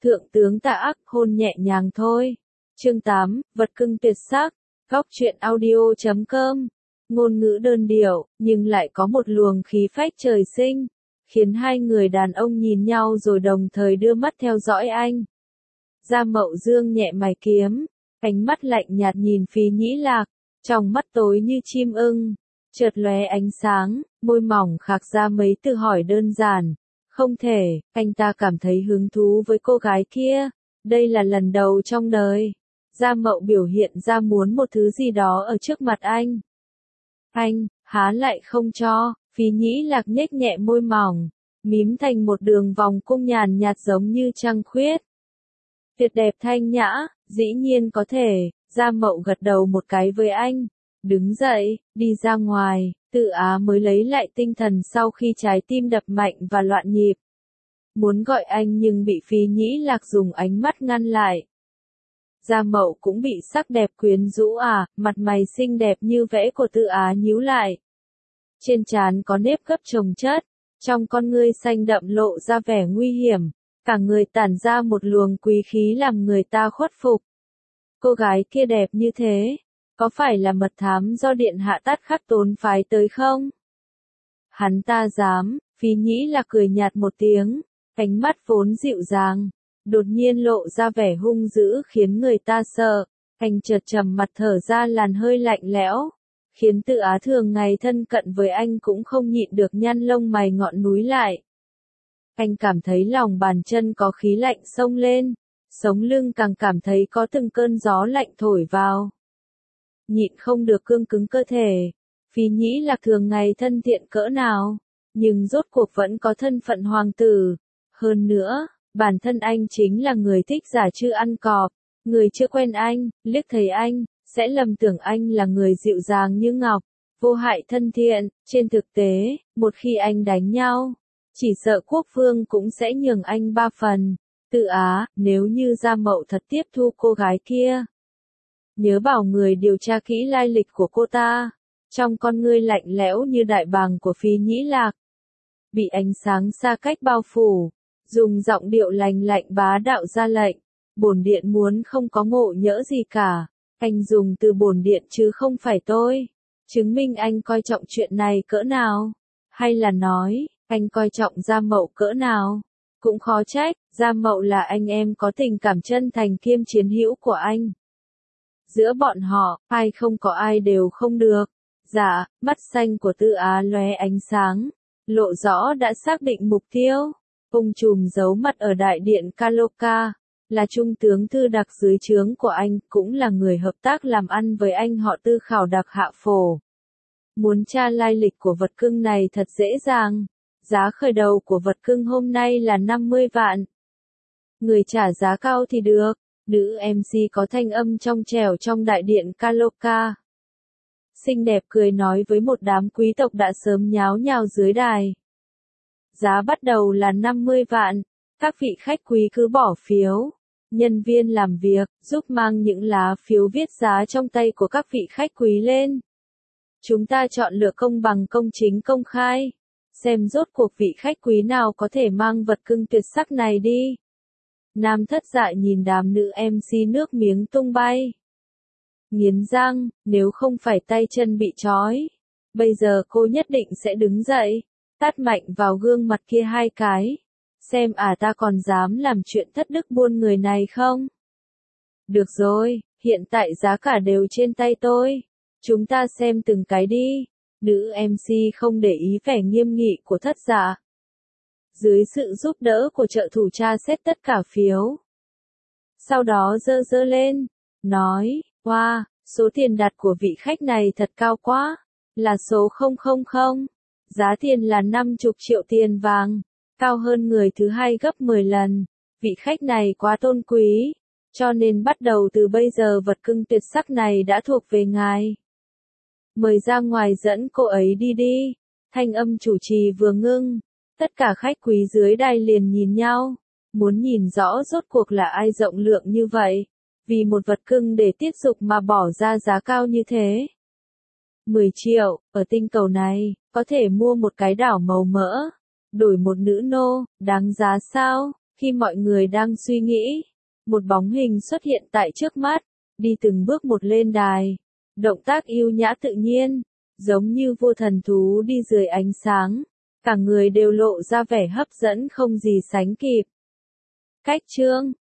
Thượng tướng Tạ Ác hôn nhẹ nhàng thôi. Chương 8, vật cưng tuyệt sắc. Góc truyện audio.com. Ngôn ngữ đơn điệu, nhưng lại có một luồng khí phách trời sinh, khiến hai người đàn ông nhìn nhau rồi đồng thời đưa mắt theo dõi anh. Gia Mậu dương nhẹ mày kiếm, ánh mắt lạnh nhạt nhìn Phí Nhĩ Lạc, trong mắt tối như chim ưng, chợt lóe ánh sáng, môi mỏng khạc ra mấy từ hỏi đơn giản. Không thể, anh ta cảm thấy hứng thú với cô gái kia, đây là lần đầu trong đời. Gia Mậu biểu hiện ra muốn một thứ gì đó ở trước mặt anh. Anh, há lại không cho. Phí Nhĩ Lạc nhếch nhẹ môi mỏng, mím thành một đường vòng cung nhàn nhạt giống như trăng khuyết. Tuyệt đẹp thanh nhã, dĩ nhiên có thể. Gia Mậu gật đầu một cái với anh, đứng dậy, đi ra ngoài. Tự Á mới lấy lại tinh thần sau khi trái tim đập mạnh và loạn nhịp. Muốn gọi anh nhưng bị Phí Nhĩ Lạc dùng ánh mắt ngăn lại. Gia Mậu cũng bị sắc đẹp quyến rũ mặt mày xinh đẹp như vẽ của Tự Á nhíu lại. Trên trán có nếp gấp chồng chất, trong con ngươi xanh đậm lộ ra vẻ nguy hiểm, cả người tản ra một luồng quý khí làm người ta khuất phục. Cô gái kia đẹp như thế, có phải là mật thám do điện hạ Tát Khắc Tốn phái tới không? Hắn ta dám. Phí Nhĩ Lạc cười nhạt một tiếng, ánh mắt vốn dịu dàng, đột nhiên lộ ra vẻ hung dữ khiến người ta sợ. Anh chợt trầm mặt thở ra làn hơi lạnh lẽo, khiến Tự Á thường ngày thân cận với anh cũng không nhịn được nhăn lông mày ngọn núi lại. Anh cảm thấy lòng bàn chân có khí lạnh xông lên, sống lưng càng cảm thấy có từng cơn gió lạnh thổi vào. Nhịn không được cương cứng cơ thể. Phí Nhĩ Lạc thường ngày thân thiện cỡ nào, nhưng rốt cuộc vẫn có thân phận hoàng tử. Hơn nữa, bản thân anh chính là người thích giả chư ăn cọp. Người chưa quen anh, liếc thấy anh, sẽ lầm tưởng anh là người dịu dàng như ngọc, vô hại thân thiện. Trên thực tế, một khi anh đánh nhau, chỉ sợ quốc vương cũng sẽ nhường anh 3 phần. Tự Á, nếu như Gia Mậu thật tiếp thu cô gái kia, nhớ bảo người điều tra kỹ lai lịch của cô ta. Trong con ngươi lạnh lẽo như đại bàng của Phí Nhĩ Lạc, bị ánh sáng xa cách bao phủ, dùng giọng điệu lành lạnh bá đạo ra lệnh. Bổn điện muốn không có ngộ nhỡ gì cả. Anh dùng từ bổn điện chứ không phải tôi. Chứng minh anh coi trọng chuyện này cỡ nào. Hay là nói, anh coi trọng Gia Mậu cỡ nào. Cũng khó trách, Gia Mậu là anh em có tình cảm chân thành kiêm chiến hữu của anh. Giữa bọn họ, ai không có ai đều không được. Dạ, mắt xanh của Tự Á lóe ánh sáng, lộ rõ đã xác định mục tiêu. Ông trùm giấu mặt ở đại điện Kaloka, là trung tướng thư đặc dưới trướng của anh, cũng là người hợp tác làm ăn với anh họ Tư khảo đặc Hạ Phổ. Muốn tra lai lịch của vật cưng này thật dễ dàng. Giá khởi đầu của vật cưng hôm nay là 50 vạn. Người trả giá cao thì được. Nữ MC có thanh âm trong trẻo trong đại điện Kaloka. Xinh đẹp cười nói với một đám quý tộc đã sớm nháo nhào dưới đài. Giá bắt đầu là 50 vạn. Các vị khách quý cứ bỏ phiếu. Nhân viên làm việc, giúp mang những lá phiếu viết giá trong tay của các vị khách quý lên. Chúng ta chọn lựa công bằng công chính công khai. Xem rốt cuộc vị khách quý nào có thể mang vật cưng tuyệt sắc này đi. Nam Thất Dạ nhìn đám nữ MC nước miếng tung bay. Nghiến răng, nếu không phải tay chân bị trói, bây giờ cô nhất định sẽ đứng dậy, tát mạnh vào gương mặt kia 2 cái. Xem ta còn dám làm chuyện thất đức buôn người này không? Được rồi, hiện tại giá cả đều trên tay tôi. Chúng ta xem từng cái đi. Nữ MC không để ý vẻ nghiêm nghị của Thất Dạ. Dưới sự giúp đỡ của trợ thủ tra xét tất cả phiếu. Sau đó giơ giơ lên, nói, wow, số tiền đặt của vị khách này thật cao quá, là số 000, giá tiền là 50 triệu tiền vàng, cao hơn người thứ hai gấp 10 lần, vị khách này quá tôn quý, cho nên bắt đầu từ bây giờ vật cưng tuyệt sắc này đã thuộc về ngài. Mời ra ngoài dẫn cô ấy đi đi. Thanh âm chủ trì vừa ngưng, tất cả khách quý dưới đài liền nhìn nhau, muốn nhìn rõ rốt cuộc là ai rộng lượng như vậy, vì một vật cưng để tiết dục mà bỏ ra giá cao như thế. 10 triệu, ở tinh cầu này, có thể mua một cái đảo màu mỡ, đổi một nữ nô, đáng giá sao? Khi mọi người đang suy nghĩ, một bóng hình xuất hiện tại trước mắt, đi từng bước một lên đài. Động tác yêu nhã tự nhiên, giống như vua thần thú đi dưới ánh sáng. Cả người đều lộ ra vẻ hấp dẫn không gì sánh kịp. Cách chương